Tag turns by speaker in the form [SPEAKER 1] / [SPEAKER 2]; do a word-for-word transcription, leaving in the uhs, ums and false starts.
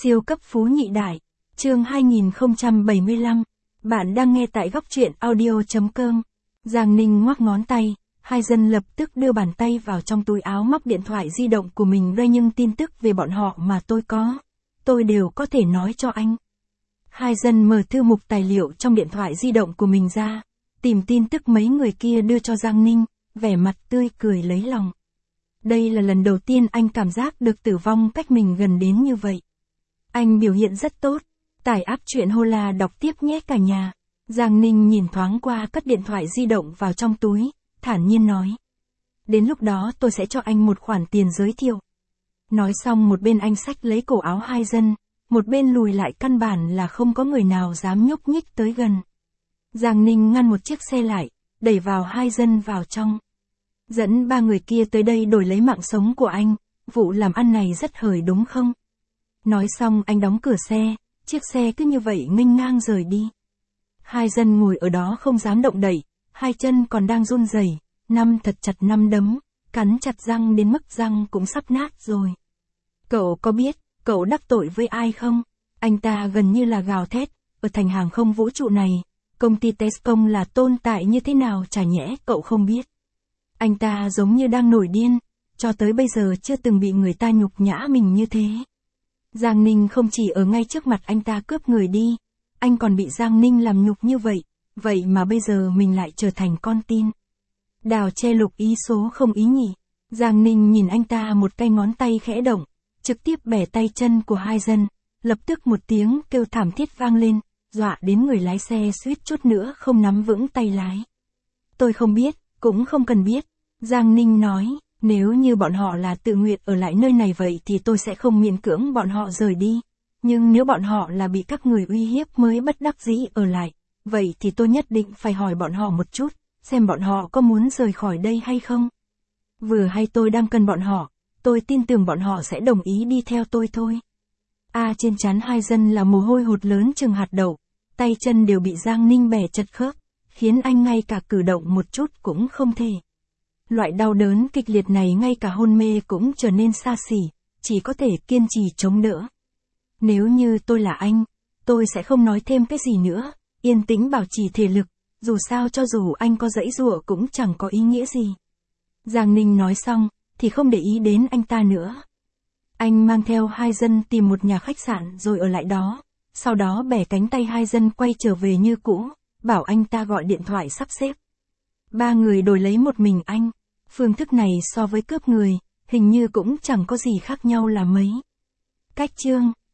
[SPEAKER 1] Siêu cấp phú nhị đại, chương hai nghìn không trăm bảy mươi lăm, bạn đang nghe tại góc truyện audio.com. Giang Ninh ngoắc ngón tay, hai dân lập tức đưa bàn tay vào trong túi áo móc điện thoại di động của mình ra, nhưng tin tức về bọn họ mà tôi có, tôi đều có thể nói cho anh. Hai dân mở thư mục tài liệu trong điện thoại di động của mình ra, tìm tin tức mấy người kia đưa cho Giang Ninh, vẻ mặt tươi cười lấy lòng. Đây là lần đầu tiên anh cảm giác được tử vong cách mình gần đến như vậy. Anh biểu hiện rất tốt, tải app truyện Hola đọc tiếp nhé cả nhà. Giang Ninh nhìn thoáng qua cất điện thoại di động vào trong túi, thản nhiên nói. Đến lúc đó tôi sẽ cho anh một khoản tiền giới thiệu. Nói xong một bên anh xách lấy cổ áo hai dân, một bên lùi lại, căn bản là không có người nào dám nhúc nhích tới gần. Giang Ninh ngăn một chiếc xe lại, đẩy vào hai dân vào trong. Dẫn ba người kia tới đây đổi lấy mạng sống của anh, vụ làm ăn này rất hời đúng không? Nói xong anh đóng cửa xe, chiếc xe cứ như vậy nghênh ngang rời đi. Hai dân ngồi ở đó không dám động đậy, hai chân còn đang run rẩy, nắm thật chặt nắm đấm, cắn chặt răng đến mức răng cũng sắp nát rồi. Cậu có biết, cậu đắc tội với ai không? Anh ta gần như là gào thét, ở thành hàng không vũ trụ này, công ty Tescom là tồn tại như thế nào chả nhẽ cậu không biết. Anh ta giống như đang nổi điên, cho tới bây giờ chưa từng bị người ta nhục nhã mình như thế. Giang Ninh không chỉ ở ngay trước mặt anh ta cướp người đi, anh còn bị Giang Ninh làm nhục như vậy, vậy mà bây giờ mình lại trở thành con tin. Đào che lục ý số không ý nhỉ. Giang Ninh nhìn anh ta một cái ngón tay khẽ động, trực tiếp bẻ tay chân của hai dân, lập tức một tiếng kêu thảm thiết vang lên, dọa đến người lái xe suýt chút nữa không nắm vững tay lái. Tôi không biết, cũng không cần biết. Giang Ninh nói, nếu như bọn họ là tự nguyện ở lại nơi này vậy thì tôi sẽ không miễn cưỡng bọn họ rời đi. Nhưng nếu bọn họ là bị các người uy hiếp mới bất đắc dĩ ở lại, vậy thì tôi nhất định phải hỏi bọn họ một chút, xem bọn họ có muốn rời khỏi đây hay không. Vừa hay tôi đang cần bọn họ, tôi tin tưởng bọn họ sẽ đồng ý đi theo tôi thôi. A à, trên trán hai dân là mồ hôi hột lớn chừng hạt đậu, tay chân đều bị Giang Ninh bẻ chật khớp, khiến anh ngay cả cử động một chút cũng không thể. Loại đau đớn kịch liệt này ngay cả hôn mê cũng trở nên xa xỉ, chỉ có thể kiên trì chống đỡ. Nếu như tôi là anh, tôi sẽ không nói thêm cái gì nữa, yên tĩnh bảo trì thể lực, dù sao cho dù anh có giãy giụa cũng chẳng có ý nghĩa gì. Giang Ninh nói xong, thì không để ý đến anh ta nữa. Anh mang theo hai dân tìm một nhà khách sạn rồi ở lại đó, sau đó bẻ cánh tay hai dân quay trở về như cũ, bảo anh ta gọi điện thoại sắp xếp. Ba người đổi lấy một mình anh. Phương thức này so với cướp người, hình như cũng chẳng có gì khác nhau là mấy. Cách chương